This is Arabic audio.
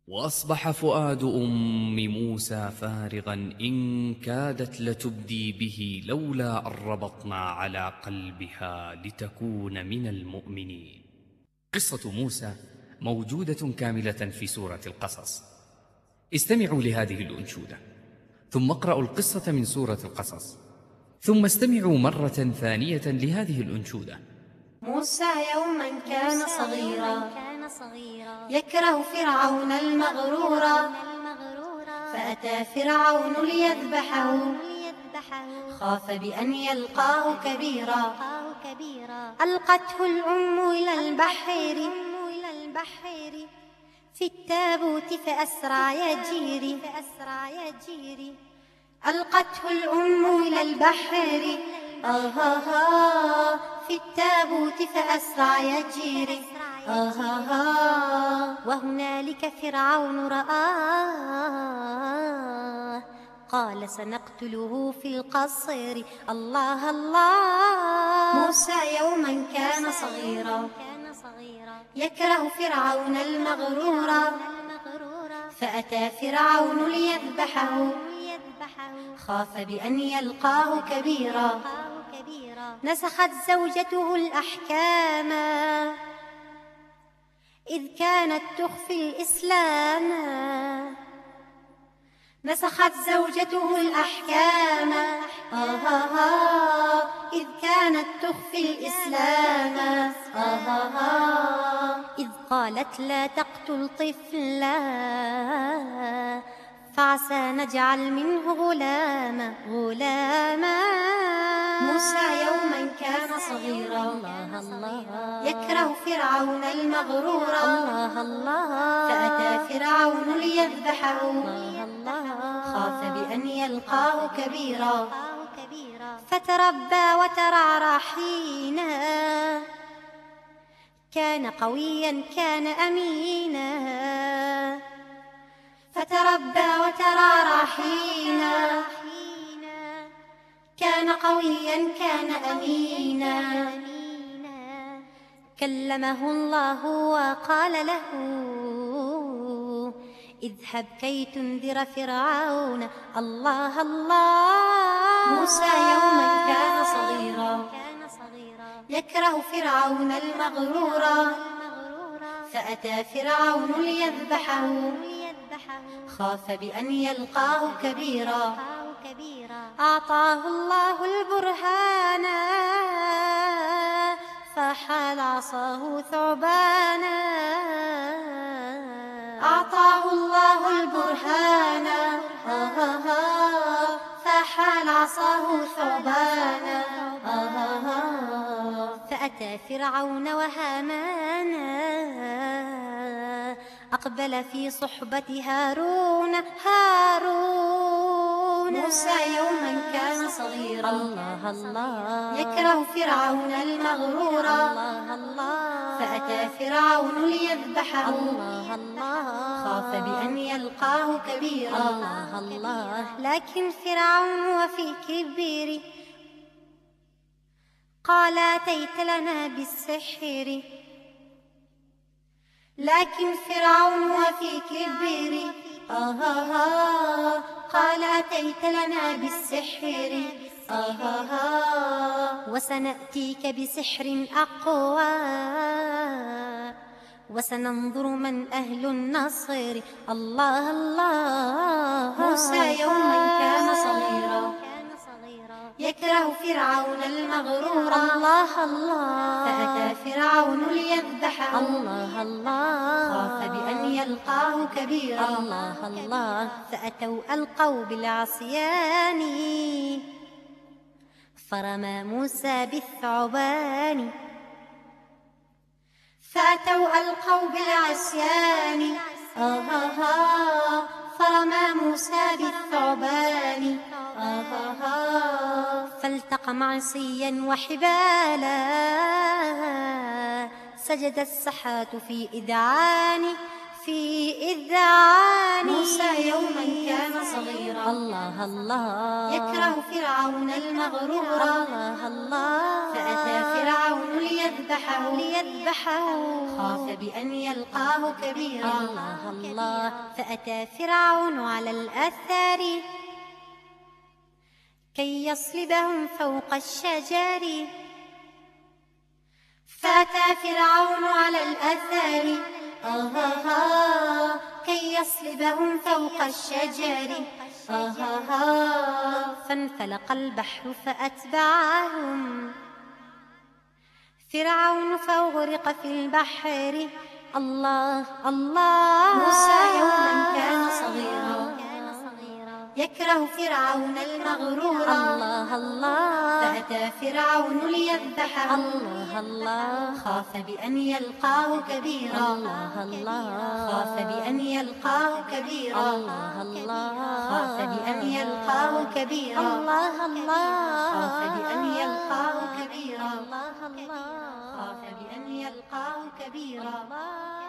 وأصبح فؤاد أم موسى فارغا إن كادت لتبدي به لولا أن ربطنا على قلبها لتكون من المؤمنين. قصة موسى موجودة كاملة في سورة القصص. استمعوا لهذه الأنشودة ثم اقرأوا القصة من سورة القصص، ثم استمعوا مرة ثانية لهذه الأنشودة. موسى يوما كان صغيرا يكره فرعون المغرورا، فأتى فرعون ليذبحه خاف بأن يلقاه كبيرا. ألقته الأم إلى البحر في التابوت فأسرع يجري. ألقته الأم إلى البحر في التابوت فأسرع يجري. وهنالك فرعون رآه قال سنقتله في القصر. الله الله. موسى يوما كان صغيرا يكره فرعون المغرورا، فأتى فرعون ليذبحه خاف بأن يلقاه كبيرا. نسخت زوجته الأحكام إذ كانت تخفي الإسلام. نسخت زوجته الأحكام إذ كانت تخفي الإسلام. إذ قالت لا تقتل طفلا فعسى نجعل منه غلاما. موسى يوما كان صغيرا يكره فرعون المغرورا، فأتى فرعون ليذبحه خاف بأن يلقاه كبيرا. فتربى وترعرع حينا كان قويا كان أمينا. فتربى وترعرع حينا كان قويا كان أمينا. كلمه الله وقال له اذهب كي تنذر فرعون. الله الله. موسى يوما كان صغيرا يكره فرعون المغرورا، فأتى فرعون ليذبحه خاف بأن يلقاه كبيرا. أعطاه الله البرهان فحال عصاه ثعبانا. أعطاه الله البرهان فحال عصاه ثعبانا. فأتى فرعون وهامان أقبل في صحبة هارون. موسى يوما كان صغيرا يكره فرعون المغرورا، فأتى فرعون ليذبحه خاف بأن يلقاه كبيرا. لكن فرعون وفي كبره قال أتيت لنا بالسحر. لكن فرعون وفي كبره قال أتيت لنا بالسحر. وسنأتيك بسحر أقوى وسننظر من أهل النصر. الله الله. موسى يوما كان صغيرا يكره فرعون المغرورا، الله الله. فأتى فرعون ليذبحه خاف بأن يلقاه كبيرا. الله الله. فأتوا ألقوا بالعصيان فرمى موسى بالثعبان. فأتوا ألقوا بالعصيان فرمى موسى بالثعبان. فالتقم عصيا وحبالا سجد السحرة في إذعان. موسى يوما كان صغيرا. الله الله يكره فرعون المغرورا. الله الله فأتى فرعون ليذبحه خاف بأن يلقاه كبيرا. الله الله فأتى فرعون على الآثار كي يصلبهم فوق الشجر. فأتى فرعون على الآثار كي يصلبهم فوق الشجر. فانفلق البحر فأتبعهم فرعون فأغرق في البحر. الله الله موسى يوما كان صغيرا يكره فرعون المغرورا. الله الله فأتى فرعون ليذبحه. الله الله خاف بأن يلقاه كبيرا. الله الله خاف بأن يلقاه كبيرا. الله الله خاف بأن يلقاه كبيرا. الله الله خاف بأن يلقاه كبيرا. الله الله خاف بأن يلقاه كبيرا.